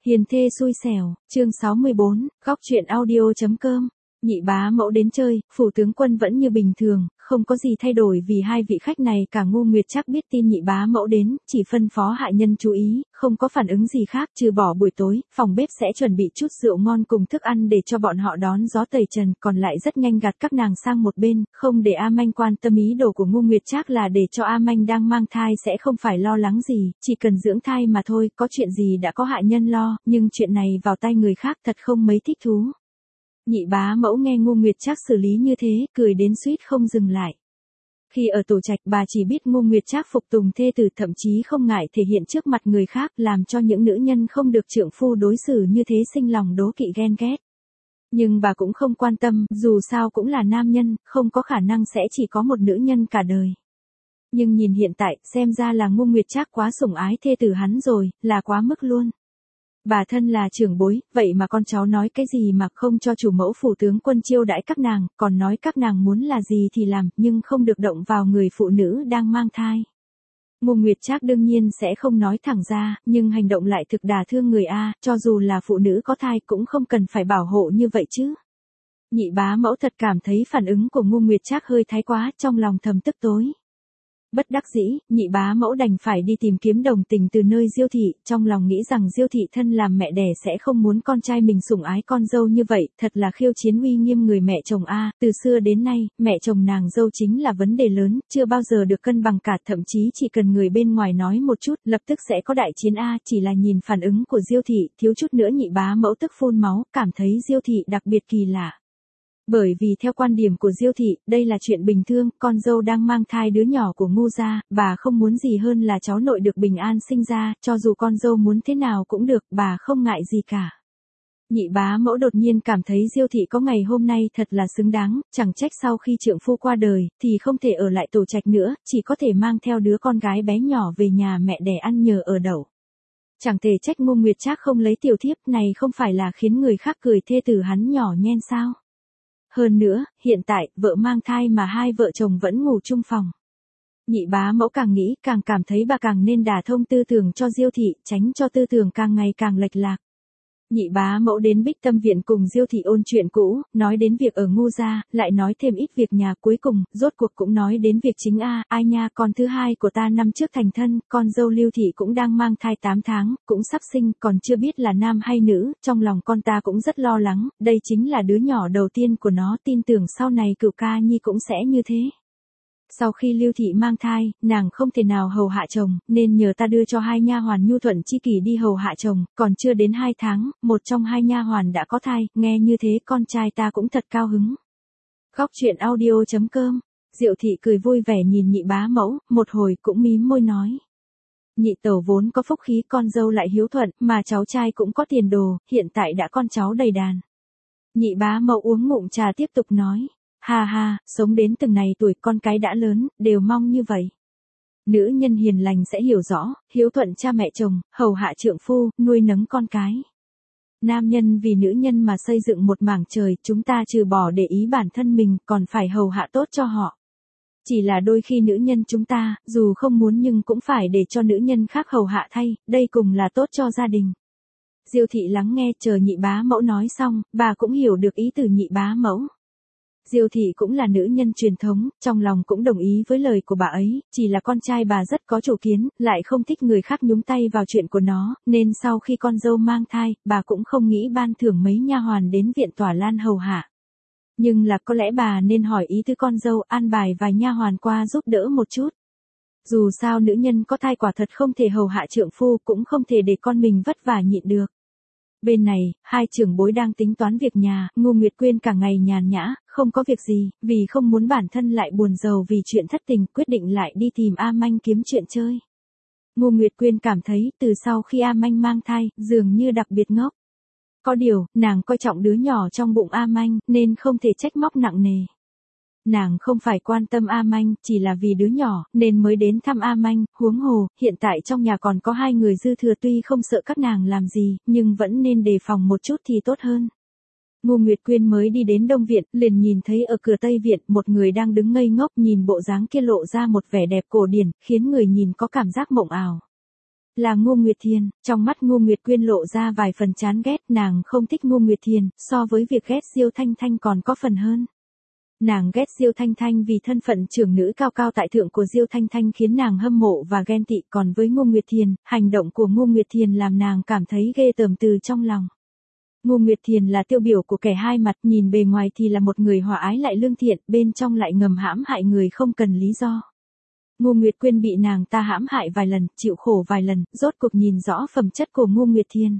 Hiền thê xui xẻo, chương 64, góc truyện audio.com. Nhị bá mẫu đến chơi, phủ tướng quân vẫn như bình thường, không có gì thay đổi vì hai vị khách này cả Ngô Nguyệt Trác biết tin nhị bá mẫu đến, chỉ phân phó hạ nhân chú ý, không có phản ứng gì khác trừ bỏ buổi tối, phòng bếp sẽ chuẩn bị chút rượu ngon cùng thức ăn để cho bọn họ đón gió tẩy trần, còn lại rất nhanh gạt các nàng sang một bên, không để A Manh quan tâm. Ý đồ của Ngô Nguyệt Trác là để cho A Manh đang mang thai sẽ không phải lo lắng gì, chỉ cần dưỡng thai mà thôi, có chuyện gì đã có hạ nhân lo, nhưng chuyện này vào tay người khác thật không mấy thích thú. Nhị bá mẫu nghe Ngô Nguyệt Trác xử lý như thế, cười đến suýt không dừng lại. Khi ở tổ trạch bà chỉ biết Ngô Nguyệt Trác phục tùng thê tử, thậm chí không ngại thể hiện trước mặt người khác, làm cho những nữ nhân không được trượng phu đối xử như thế sinh lòng đố kỵ ghen ghét. Nhưng bà cũng không quan tâm, dù sao cũng là nam nhân, không có khả năng sẽ chỉ có một nữ nhân cả đời. Nhưng nhìn hiện tại, xem ra là Ngô Nguyệt Trác quá sủng ái thê tử hắn rồi, là quá mức luôn. Bà thân là trưởng bối, vậy mà con cháu nói cái gì mà không cho chủ mẫu phủ tướng quân chiêu đãi các nàng, còn nói các nàng muốn là gì thì làm, nhưng không được động vào người phụ nữ đang mang thai. Ngô Nguyệt Trác đương nhiên sẽ không nói thẳng ra, nhưng hành động lại thực đả thương người a, cho dù là phụ nữ có thai cũng không cần phải bảo hộ như vậy chứ. Nhị bá mẫu thật cảm thấy phản ứng của Ngô Nguyệt Trác hơi thái quá, trong lòng thầm tức tối. Bất đắc dĩ, nhị bá mẫu đành phải đi tìm kiếm đồng tình từ nơi Diêu thị, trong lòng nghĩ rằng Diêu thị thân làm mẹ đẻ sẽ không muốn con trai mình sủng ái con dâu như vậy, thật là khiêu chiến uy nghiêm người mẹ chồng a, từ xưa đến nay, mẹ chồng nàng dâu chính là vấn đề lớn, chưa bao giờ được cân bằng cả, thậm chí chỉ cần người bên ngoài nói một chút, lập tức sẽ có đại chiến a, chỉ là nhìn phản ứng của Diêu thị, thiếu chút nữa nhị bá mẫu tức phun máu, cảm thấy Diêu thị đặc biệt kỳ lạ. Bởi vì theo quan điểm của Diêu thị, đây là chuyện bình thường, con dâu đang mang thai đứa nhỏ của Ngô gia, bà không muốn gì hơn là cháu nội được bình an sinh ra, cho dù con dâu muốn thế nào cũng được, bà không ngại gì cả. Nhị bá mẫu đột nhiên cảm thấy Diêu thị có ngày hôm nay thật là xứng đáng, chẳng trách sau khi trượng phu qua đời, thì không thể ở lại tổ trạch nữa, chỉ có thể mang theo đứa con gái bé nhỏ về nhà mẹ đẻ ăn nhờ ở đậu. Chẳng thể trách Ngô Nguyệt Trác không lấy tiểu thiếp, này không phải là khiến người khác cười thê tử hắn nhỏ nhen sao? Hơn nữa, hiện tại, vợ mang thai mà hai vợ chồng vẫn ngủ chung phòng. Nhị bá mẫu càng nghĩ, càng cảm thấy bà càng nên đả thông tư tưởng cho Diêu thị, tránh cho tư tưởng càng ngày càng lệch lạc. Nhị bá mẫu đến Bích Tâm Viện cùng Diêu thị ôn chuyện cũ, nói đến việc ở Ngô gia, lại nói thêm ít việc nhà, cuối cùng, rốt cuộc cũng nói đến việc chính ai nha, con thứ hai của ta năm trước thành thân, con dâu Lưu thị cũng đang mang thai 8 tháng, cũng sắp sinh, còn chưa biết là nam hay nữ, trong lòng con ta cũng rất lo lắng, đây chính là đứa nhỏ đầu tiên của nó, tin tưởng sau này cửu ca nhi cũng sẽ như thế. Sau khi Lưu thị mang thai, nàng không thể nào hầu hạ chồng, nên nhờ ta đưa cho hai nha hoàn nhu thuận chi kỷ đi hầu hạ chồng, còn chưa đến 2 tháng, một trong hai nha hoàn đã có thai, nghe như thế con trai ta cũng thật cao hứng. Góc truyện audio.com. Diệu thị cười vui vẻ nhìn nhị bá mẫu, một hồi cũng mím môi nói. Nhị tẩu vốn có phúc khí, con dâu lại hiếu thuận, mà cháu trai cũng có tiền đồ, hiện tại đã con cháu đầy đàn. Nhị bá mẫu uống ngụm trà tiếp tục nói. Ha ha, sống đến từng này tuổi con cái đã lớn, đều mong như vậy. Nữ nhân hiền lành sẽ hiểu rõ, hiếu thuận cha mẹ chồng, hầu hạ trượng phu, nuôi nấng con cái. Nam nhân vì nữ nhân mà xây dựng một mảng trời, chúng ta trừ bỏ để ý bản thân mình, còn phải hầu hạ tốt cho họ. Chỉ là đôi khi nữ nhân chúng ta, dù không muốn nhưng cũng phải để cho nữ nhân khác hầu hạ thay, đây cùng là tốt cho gia đình. Diêu thị lắng nghe, chờ nhị bá mẫu nói xong, bà cũng hiểu được ý từ nhị bá mẫu. Diêu thị cũng là nữ nhân truyền thống, trong lòng cũng đồng ý với lời của bà ấy, chỉ là con trai bà rất có chủ kiến, lại không thích người khác nhúng tay vào chuyện của nó, nên sau khi con dâu mang thai, bà cũng không nghĩ ban thưởng mấy nha hoàn đến viện tòa lan hầu hạ. Nhưng là có lẽ bà nên hỏi ý tứ con dâu, an bài vài nha hoàn qua giúp đỡ một chút. Dù sao nữ nhân có thai quả thật không thể hầu hạ trượng phu, cũng không thể để con mình vất vả nhịn được. Bên này, hai trưởng bối đang tính toán việc nhà, Ngô Nguyệt Quyên cả ngày nhàn nhã, không có việc gì, vì không muốn bản thân lại buồn rầu vì chuyện thất tình, quyết định lại đi tìm A Manh kiếm chuyện chơi. Ngô Nguyệt Quyên cảm thấy, từ sau khi A Manh mang thai, dường như đặc biệt ngốc. Có điều, nàng coi trọng đứa nhỏ trong bụng A Manh, nên không thể trách móc nặng nề. Nàng không phải quan tâm A Manh, chỉ là vì đứa nhỏ, nên mới đến thăm A Manh, huống hồ, hiện tại trong nhà còn có 2 người dư thừa, tuy không sợ các nàng làm gì, nhưng vẫn nên đề phòng một chút thì tốt hơn. Ngô Nguyệt Quyên mới đi đến Đông Viện, liền nhìn thấy ở cửa Tây Viện, một người đang đứng ngây ngốc, nhìn bộ dáng kia lộ ra một vẻ đẹp cổ điển, khiến người nhìn có cảm giác mộng ảo. Là Ngô Nguyệt Thiền, trong mắt Ngô Nguyệt Quyên lộ ra vài phần chán ghét, nàng không thích Ngô Nguyệt Thiền, so với việc ghét Diêu Thanh Thanh còn có phần hơn. Nàng ghét Diêu Thanh Thanh vì thân phận trưởng nữ cao cao tại thượng của Diêu Thanh Thanh khiến nàng hâm mộ và ghen tị, còn với Ngô Nguyệt Thiền, hành động của Ngô Nguyệt Thiền làm nàng cảm thấy ghê tởm từ trong lòng. Ngô Nguyệt Thiền là tiêu biểu của kẻ hai mặt, nhìn bề ngoài thì là một người hòa ái lại lương thiện, bên trong lại ngầm hãm hại người không cần lý do. Ngô Nguyệt Quyên bị nàng ta hãm hại vài lần, chịu khổ vài lần, rốt cuộc nhìn rõ phẩm chất của Ngô Nguyệt Thiền.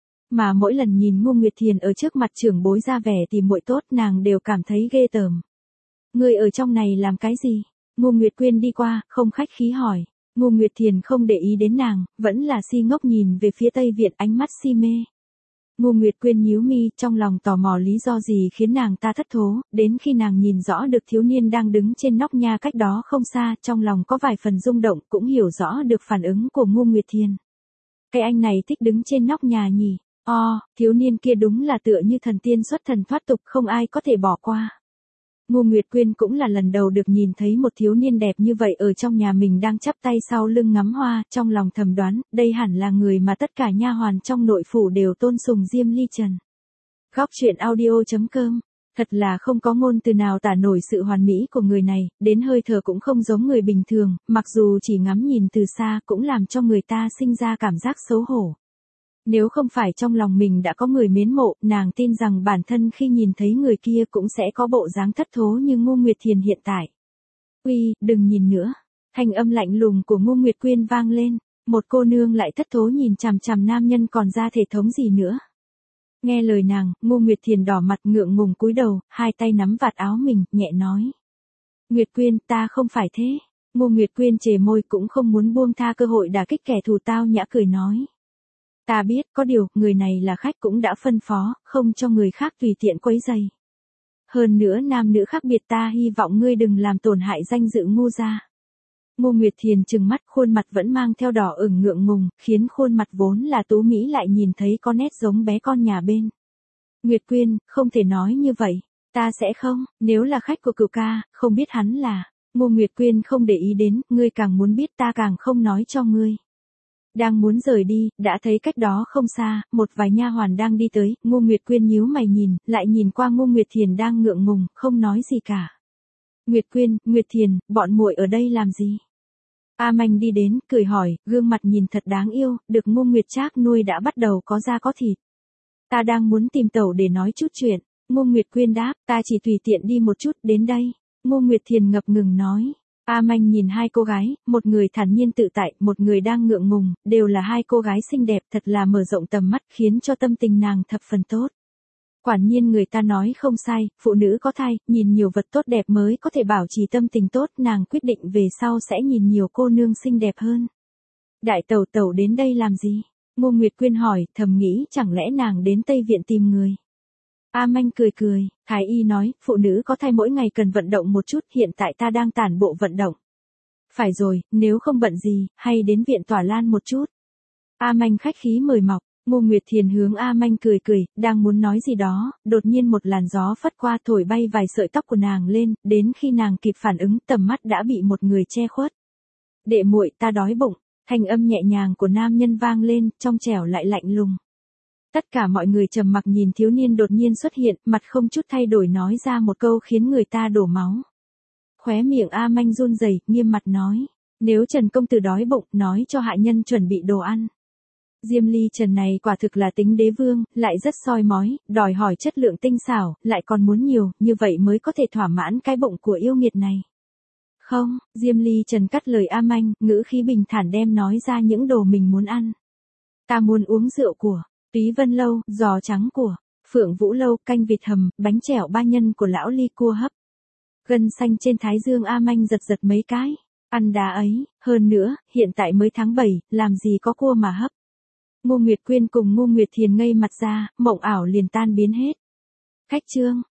Mà mỗi lần nhìn Ngô Nguyệt Thiền ở trước mặt trưởng bối ra vẻ tìm muội tốt, nàng đều cảm thấy ghê tởm. Ngươi ở trong này làm cái gì? Ngô Nguyệt Quyên đi qua, không khách khí hỏi. Ngô Nguyệt Thiền không để ý đến nàng, vẫn là si ngốc nhìn về phía Tây Viện, ánh mắt si mê. Ngô Nguyệt Quyên nhíu mi, trong lòng tò mò lý do gì khiến nàng ta thất thố, đến khi nàng nhìn rõ được thiếu niên đang đứng trên nóc nhà cách đó không xa, trong lòng có vài phần rung động, cũng hiểu rõ được phản ứng của Ngô Nguyệt Thiền. Cái anh này thích đứng trên nóc nhà nhỉ? Thiếu niên kia đúng là tựa như thần tiên xuất thần thoát tục, không ai có thể bỏ qua. Ngô Nguyệt Quyên cũng là lần đầu được nhìn thấy một thiếu niên đẹp như vậy ở trong nhà mình đang chắp tay sau lưng ngắm hoa, trong lòng thầm đoán, đây hẳn là người mà tất cả nha hoàn trong nội phủ đều tôn sùng Diêm Ly Trần. Góc truyện audio.com. Thật là không có ngôn từ nào tả nổi sự hoàn mỹ của người này, đến hơi thở cũng không giống người bình thường, mặc dù chỉ ngắm nhìn từ xa cũng làm cho người ta sinh ra cảm giác xấu hổ. Nếu không phải trong lòng mình đã có người mến mộ, nàng tin rằng bản thân khi nhìn thấy người kia cũng sẽ có bộ dáng thất thố như Ngô Nguyệt Thiền hiện tại. Uy, đừng nhìn nữa. Thanh âm lạnh lùng của Ngô Nguyệt Quyên vang lên, một cô nương lại thất thố nhìn chằm chằm nam nhân còn ra thể thống gì nữa. Nghe lời nàng, Ngô Nguyệt Thiền đỏ mặt ngượng ngùng cúi đầu, hai tay nắm vạt áo mình, nhẹ nói. Nguyệt Quyên, ta không phải thế. Ngô Nguyệt Quyên chề môi cũng không muốn buông tha cơ hội đả kích kẻ thù, tao nhã cười nói. Ta biết, có điều, người này là khách cũng đã phân phó, không cho người khác tùy tiện quấy rầy. Hơn nữa nam nữ khác biệt, ta hy vọng ngươi đừng làm tổn hại danh dự Ngô gia. Ngô Nguyệt Thiền trừng mắt, khuôn mặt vẫn mang theo đỏ ửng ngượng ngùng, khiến khuôn mặt vốn là tú mỹ lại nhìn thấy có nét giống bé con nhà bên. Nguyệt Quyên, không thể nói như vậy, ta sẽ không, nếu là khách của cửu ca, không biết hắn là. Ngô Nguyệt Quyên không để ý đến, ngươi càng muốn biết ta càng không nói cho ngươi. Đang muốn rời đi, đã thấy cách đó không xa, một vài nha hoàn đang đi tới, Ngô Nguyệt Quyên nhíu mày nhìn, lại nhìn qua Ngô Nguyệt Thiền đang ngượng ngùng, không nói gì cả. Nguyệt Quyên, Nguyệt Thiền, bọn muội ở đây làm gì? A Manh đi đến, cười hỏi, gương mặt nhìn thật đáng yêu, được Ngô Nguyệt Trác nuôi đã bắt đầu có da có thịt. Ta đang muốn tìm tẩu để nói chút chuyện. Ngô Nguyệt Quyên đáp, ta chỉ tùy tiện đi một chút, đến đây. Ngô Nguyệt Thiền ngập ngừng nói. A Manh nhìn hai cô gái, một người thản nhiên tự tại, một người đang ngượng ngùng, đều là hai cô gái xinh đẹp, thật là mở rộng tầm mắt, khiến cho tâm tình nàng thập phần tốt. Quả nhiên người ta nói không sai, phụ nữ có thai, nhìn nhiều vật tốt đẹp mới có thể bảo trì tâm tình tốt, nàng quyết định về sau sẽ nhìn nhiều cô nương xinh đẹp hơn. Đại tẩu tẩu đến đây làm gì? Ngô Nguyệt Quyên hỏi, thầm nghĩ chẳng lẽ nàng đến Tây Viện tìm người. A Manh cười cười, Thái y nói, phụ nữ có thai mỗi ngày cần vận động một chút, hiện tại ta đang tản bộ vận động. Phải rồi, nếu không bận gì, hay đến viện Tỏa Lan một chút. A Manh khách khí mời mọc, Ngô Nguyệt Thiền hướng A Manh cười cười, đang muốn nói gì đó, đột nhiên một làn gió phất qua thổi bay vài sợi tóc của nàng lên, đến khi nàng kịp phản ứng tầm mắt đã bị một người che khuất. Đệ muội, ta đói bụng, thanh âm nhẹ nhàng của nam nhân vang lên, trong trẻo lại lạnh lùng. Tất cả mọi người trầm mặc nhìn thiếu niên đột nhiên xuất hiện, mặt không chút thay đổi nói ra một câu khiến người ta đổ máu. Khóe miệng A Manh run rẩy, nghiêm mặt nói, nếu Trần công tử đói bụng, nói cho hạ nhân chuẩn bị đồ ăn. Diêm Ly Trần này quả thực là tính đế vương, lại rất soi mói, đòi hỏi chất lượng tinh xảo, lại còn muốn nhiều, như vậy mới có thể thỏa mãn cái bụng của yêu nghiệt này. Không, Diêm Ly Trần cắt lời A Manh, ngữ khí bình thản đem nói ra những đồ mình muốn ăn. Ta muốn uống rượu của Túy Vân Lâu, giò trắng của Phượng Vũ Lâu, canh vịt hầm, bánh chèo ba nhân của lão Ly cua hấp. Gân xanh trên thái dương A Manh giật giật mấy cái. Ăn đá ấy, hơn nữa, hiện tại mới tháng 7, làm gì có cua mà hấp. Ngô Nguyệt Quyên cùng Ngô Nguyệt Thiền ngây mặt ra, mộng ảo liền tan biến hết. Khách trương,